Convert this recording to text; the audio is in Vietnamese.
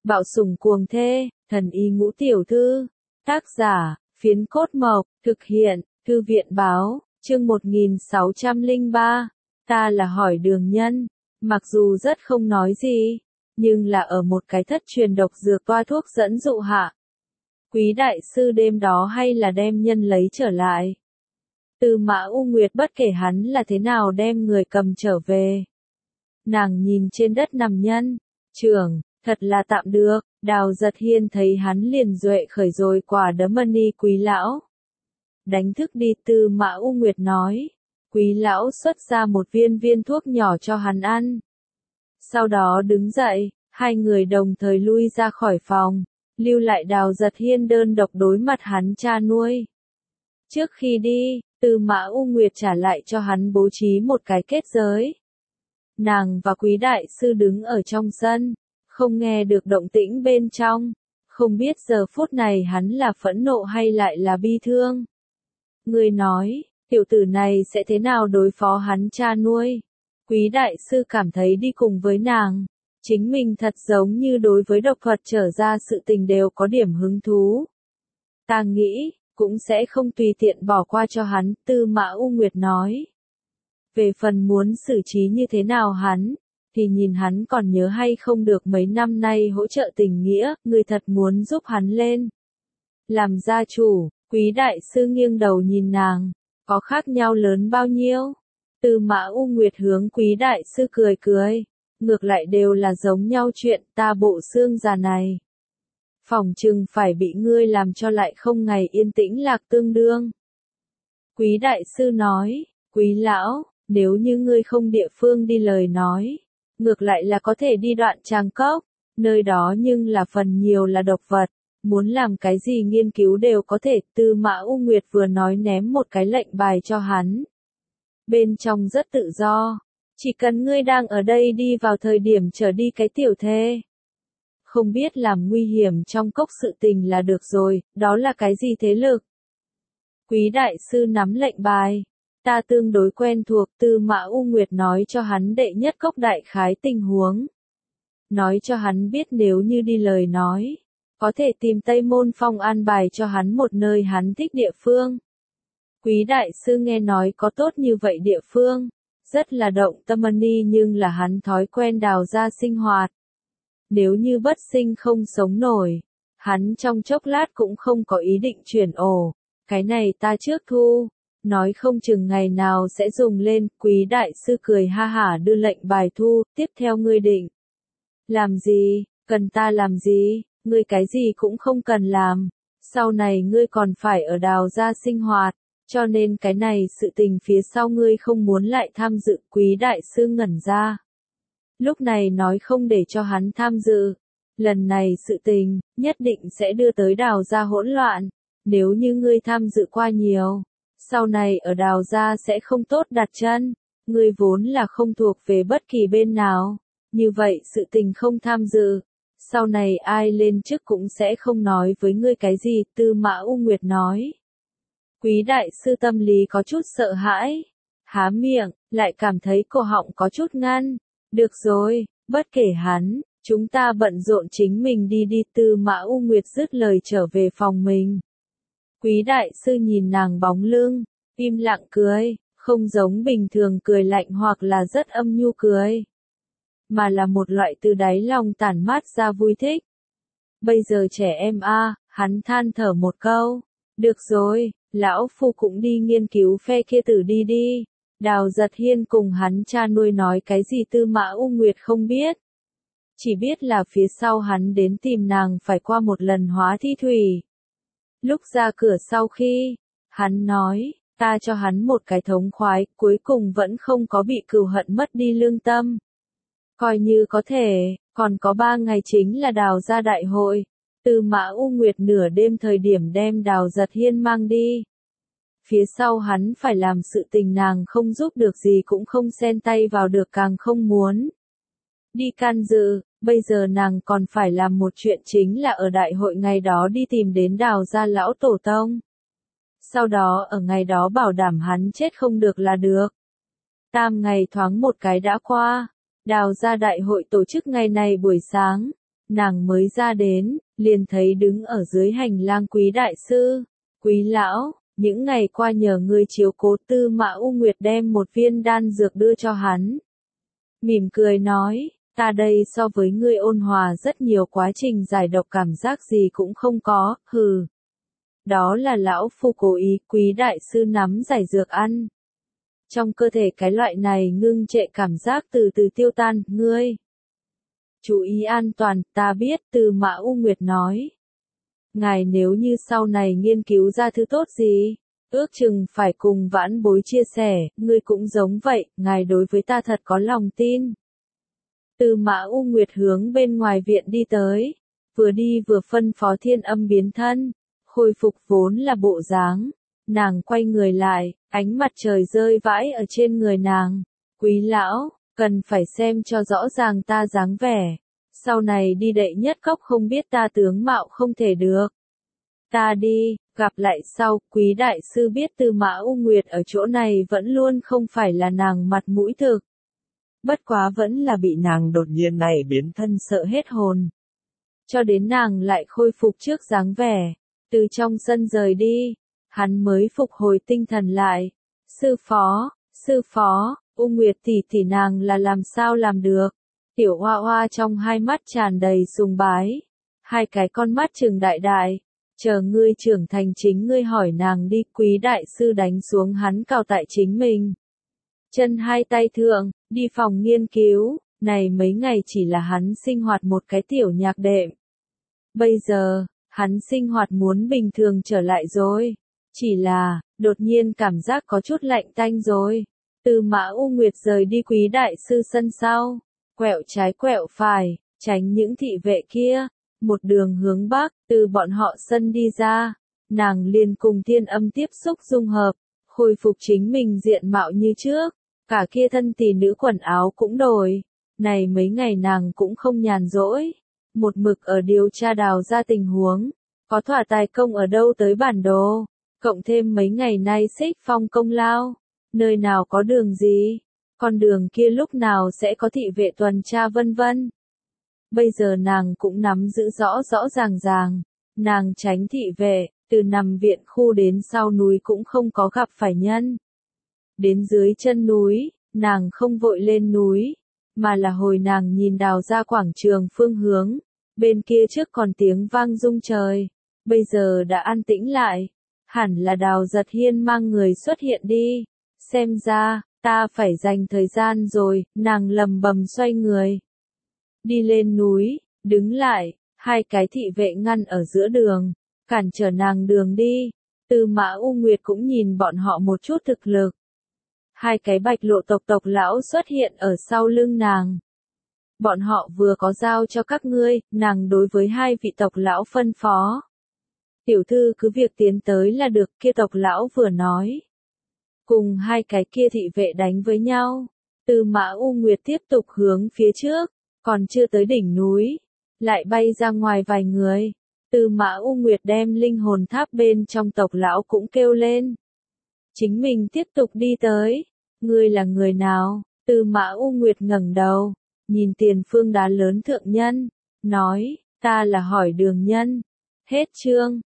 Bạo sủng cuồng thê, thần y ngũ tiểu thư. Tác giả, Phiến Cốt Mộc, thực hiện, Thư viện báo, chương 1603. Ta là hỏi đường nhân. Mặc dù rất không nói gì, nhưng là ở một cái thất truyền độc dược toa thuốc dẫn dụ hạ. Quý đại sư đêm đó hay là đem nhân lấy trở lại. Tư Mã U Nguyệt bất kể hắn là thế nào đem người cầm trở về. Nàng nhìn trên đất nằm nhân, trưởng, thật là tạm được, Đào Giật Hiên thấy hắn liền duệ khởi rồi quả đấm mani Quý lão. Đánh thức đi, Tư Mã U Nguyệt nói. Quý lão xuất ra một viên thuốc nhỏ cho hắn ăn. Sau đó đứng dậy, hai người đồng thời lui ra khỏi phòng, lưu lại Đào Giật Hiên đơn độc đối mặt hắn cha nuôi. Trước khi đi, Tư Mã U Nguyệt trả lại cho hắn bố trí một cái kết giới. Nàng và Quý đại sư đứng ở trong sân, không nghe được động tĩnh bên trong, không biết giờ phút này hắn là phẫn nộ hay lại là bi thương. Người nói, tiểu tử này sẽ thế nào đối phó hắn cha nuôi? Quý đại sư cảm thấy đi cùng với nàng, chính mình thật giống như đối với độc thuật trở ra sự tình đều có điểm hứng thú. Ta nghĩ, cũng sẽ không tùy tiện bỏ qua cho hắn, Tư Mã U Nguyệt nói. Về phần muốn xử trí như thế nào hắn, thì nhìn hắn còn nhớ hay không được mấy năm nay hỗ trợ tình nghĩa, người thật muốn giúp hắn lên. Làm gia chủ, Quý đại sư nghiêng đầu nhìn nàng, có khác nhau lớn bao nhiêu? Tư Mã U Nguyệt hướng Quý đại sư cười cười, ngược lại đều là giống nhau chuyện, ta bộ xương già này. Phỏng chừng phải bị ngươi làm cho lại không ngày yên tĩnh lạc tương đương. Quý đại sư nói, Quý lão, nếu như ngươi không địa phương đi lời nói, ngược lại là có thể đi Đoạn Tràng Cốc, nơi đó nhưng là phần nhiều là độc vật, muốn làm cái gì nghiên cứu đều có thể. Tư Mã U Nguyệt vừa nói ném một cái lệnh bài cho hắn. Bên trong rất tự do, chỉ cần ngươi đang ở đây đi vào thời điểm trở đi cái tiểu thê. Không biết làm nguy hiểm trong cốc sự tình là được rồi, đó là cái gì thế lực? Quý đại sư nắm lệnh bài. Ta tương đối quen thuộc, Tư Mã U Nguyệt nói cho hắn đệ nhất cốc đại khái tình huống. Nói cho hắn biết nếu như đi lời nói, có thể tìm Tây Môn Phong an bài cho hắn một nơi hắn thích địa phương. Quý đại sư nghe nói có tốt như vậy địa phương, rất là động tâm mani, nhưng là hắn thói quen Đào gia sinh hoạt. Nếu như bất sinh không sống nổi, hắn trong chốc lát cũng không có ý định chuyển ổ, cái này ta trước thu. Nói không chừng ngày nào sẽ dùng lên. Quý đại sư cười ha hả đưa lệnh bài thu, tiếp theo ngươi định. Làm gì, cần ta làm gì, ngươi cái gì cũng không cần làm, sau này ngươi còn phải ở Đào gia sinh hoạt, cho nên cái này sự tình phía sau ngươi không muốn lại tham dự. Quý đại sư ngẩn ra. Lúc này nói không để cho hắn tham dự, lần này sự tình, nhất định sẽ đưa tới Đào gia hỗn loạn, nếu như ngươi tham dự qua nhiều. Sau này ở Đào gia sẽ không tốt đặt chân, ngươi vốn là không thuộc về bất kỳ bên nào, như vậy sự tình không tham dự, sau này ai lên chức cũng sẽ không nói với ngươi cái gì. Tư Mã U Nguyệt nói. Quý đại sư tâm lý có chút sợ hãi, há miệng, lại cảm thấy cổ họng có chút ngăn. Được rồi, bất kể hắn, chúng ta bận rộn chính mình đi đi. Tư Mã U Nguyệt dứt lời trở về phòng mình. Quý đại sư nhìn nàng bóng lưng, im lặng cười, không giống bình thường cười lạnh hoặc là rất âm nhu cười, mà là một loại từ đáy lòng tản mát ra vui thích. Bây giờ trẻ em a, hắn than thở một câu. Được rồi, lão phu cũng đi nghiên cứu phe kia tử đi đi. Đào Giật Hiên cùng hắn cha nuôi nói cái gì Tư Mã U Nguyệt không biết. Chỉ biết là phía sau hắn đến tìm nàng phải qua một lần hóa thi thủy. Lúc ra cửa sau khi, hắn nói, ta cho hắn một cái thống khoái, cuối cùng vẫn không có bị cừu hận mất đi lương tâm. Coi như có thể, còn có 3 ngày chính là Đào gia đại hội. Tư Mã U Nguyệt nửa đêm thời điểm đem Đào Giật Hiên mang đi. Phía sau hắn phải làm sự tình nàng không giúp được gì cũng không xen tay vào được, càng không muốn đi can dự. Bây giờ nàng còn phải làm một chuyện, chính là ở đại hội ngày đó đi tìm đến Đào gia lão tổ tông. Sau đó ở ngày đó bảo đảm hắn chết không được là được. 8 ngày thoáng một cái đã qua. Đào gia đại hội tổ chức ngày này buổi sáng. nàng mới ra đến, liền thấy đứng ở dưới hành lang Quý đại sư. Quý lão, những ngày qua nhờ ngươi chiếu cố, Tư Mã U Nguyệt đem một viên đan dược đưa cho hắn. Mỉm cười nói, ta đây so với ngươi ôn hòa rất nhiều, quá trình giải độc cảm giác gì cũng không có, hừ. Đó là lão phu cố ý. Quý đại sư nắm giải dược ăn. Trong cơ thể cái loại này ngưng trệ cảm giác từ từ tiêu tan, ngươi. Chú ý an toàn, ta biết, Tư Mã U Nguyệt nói. Ngài nếu như sau này nghiên cứu ra thứ tốt gì, ước chừng phải cùng vãn bối chia sẻ, ngươi cũng giống vậy, ngài đối với ta thật có lòng tin. Tư Mã U Nguyệt hướng bên ngoài viện đi tới, vừa đi vừa phân phó Thiên Âm biến thân, khôi phục vốn là bộ dáng. Nàng quay người lại, ánh mặt trời rơi vãi ở trên người nàng. Quý lão, cần phải xem cho rõ ràng ta dáng vẻ. Sau này đi đệ nhất cốc không biết ta tướng mạo không thể được. Ta đi, gặp lại sau. Quý đại sư biết Tư Mã U Nguyệt ở chỗ này vẫn luôn không phải là nàng mặt mũi thực. Bất quá vẫn là bị nàng đột nhiên này biến thân sợ hết hồn. Cho đến nàng lại khôi phục trước dáng vẻ, từ trong sân rời đi, hắn mới phục hồi tinh thần lại. Sư phó, U Nguyệt tỷ tỷ nàng là làm sao làm được? Tiểu Hoa Hoa trong hai mắt tràn đầy sùng bái, hai cái con mắt trừng đại đại, chờ ngươi trưởng thành chính ngươi hỏi nàng đi. Quý đại sư đánh xuống hắn cào tại chính mình. Chân hai tay thượng, đi phòng nghiên cứu, này mấy ngày chỉ là hắn sinh hoạt một cái tiểu nhạc đệm. Bây giờ, hắn sinh hoạt muốn bình thường trở lại rồi. Chỉ là, đột nhiên cảm giác có chút lạnh tanh rồi. Tư Mã U Nguyệt rời đi Quý đại sư sân sau, quẹo trái quẹo phải, tránh những thị vệ kia, một đường hướng bắc, từ bọn họ sân đi ra, nàng liền cùng Thiên Âm tiếp xúc dung hợp, khôi phục chính mình diện mạo như trước, cả kia thân tỷ nữ quần áo cũng đổi. Này mấy ngày nàng cũng không nhàn rỗi, một mực ở điều tra đào ra tình huống, có thỏa tài công ở đâu tới bản đồ, cộng thêm mấy ngày nay xích phong công lao, nơi nào có đường gì, con đường kia lúc nào sẽ có thị vệ tuần tra vân vân. Bây giờ nàng cũng nắm giữ rõ rõ ràng ràng, nàng tránh thị vệ, từ nằm viện khu đến sau núi cũng không có gặp phải nhân. Đến dưới chân núi, nàng không vội lên núi, mà là hồi nàng nhìn đào ra quảng trường phương hướng, bên kia trước còn tiếng vang rung trời, bây giờ đã an tĩnh lại, hẳn là Đào Giật Hiên mang người xuất hiện đi, xem ra, ta phải dành thời gian rồi, nàng lầm bầm xoay người. Đi lên núi, đứng lại, hai cái thị vệ ngăn ở giữa đường, cản trở nàng đường đi. Tư Mã U Nguyệt cũng nhìn bọn họ một chút thực lực. Hai cái Bạch Lộ tộc lão xuất hiện ở sau lưng nàng. Bọn họ vừa có giao cho các ngươi, nàng đối với hai vị tộc lão phân phó. Tiểu thư cứ việc tiến tới là được, kia tộc lão vừa nói. Cùng hai cái kia thị vệ đánh với nhau. Tư Mã U Nguyệt tiếp tục hướng phía trước, còn chưa tới đỉnh núi, lại bay ra ngoài vài người. Tư Mã U Nguyệt đem linh hồn tháp bên trong tộc lão cũng kêu lên. Chính mình tiếp tục đi tới. Ngươi là người nào? Tư Mã U Nguyệt ngẩng đầu, nhìn tiền phương đá lớn thượng nhân, nói, ta là hỏi đường nhân. Hết chương.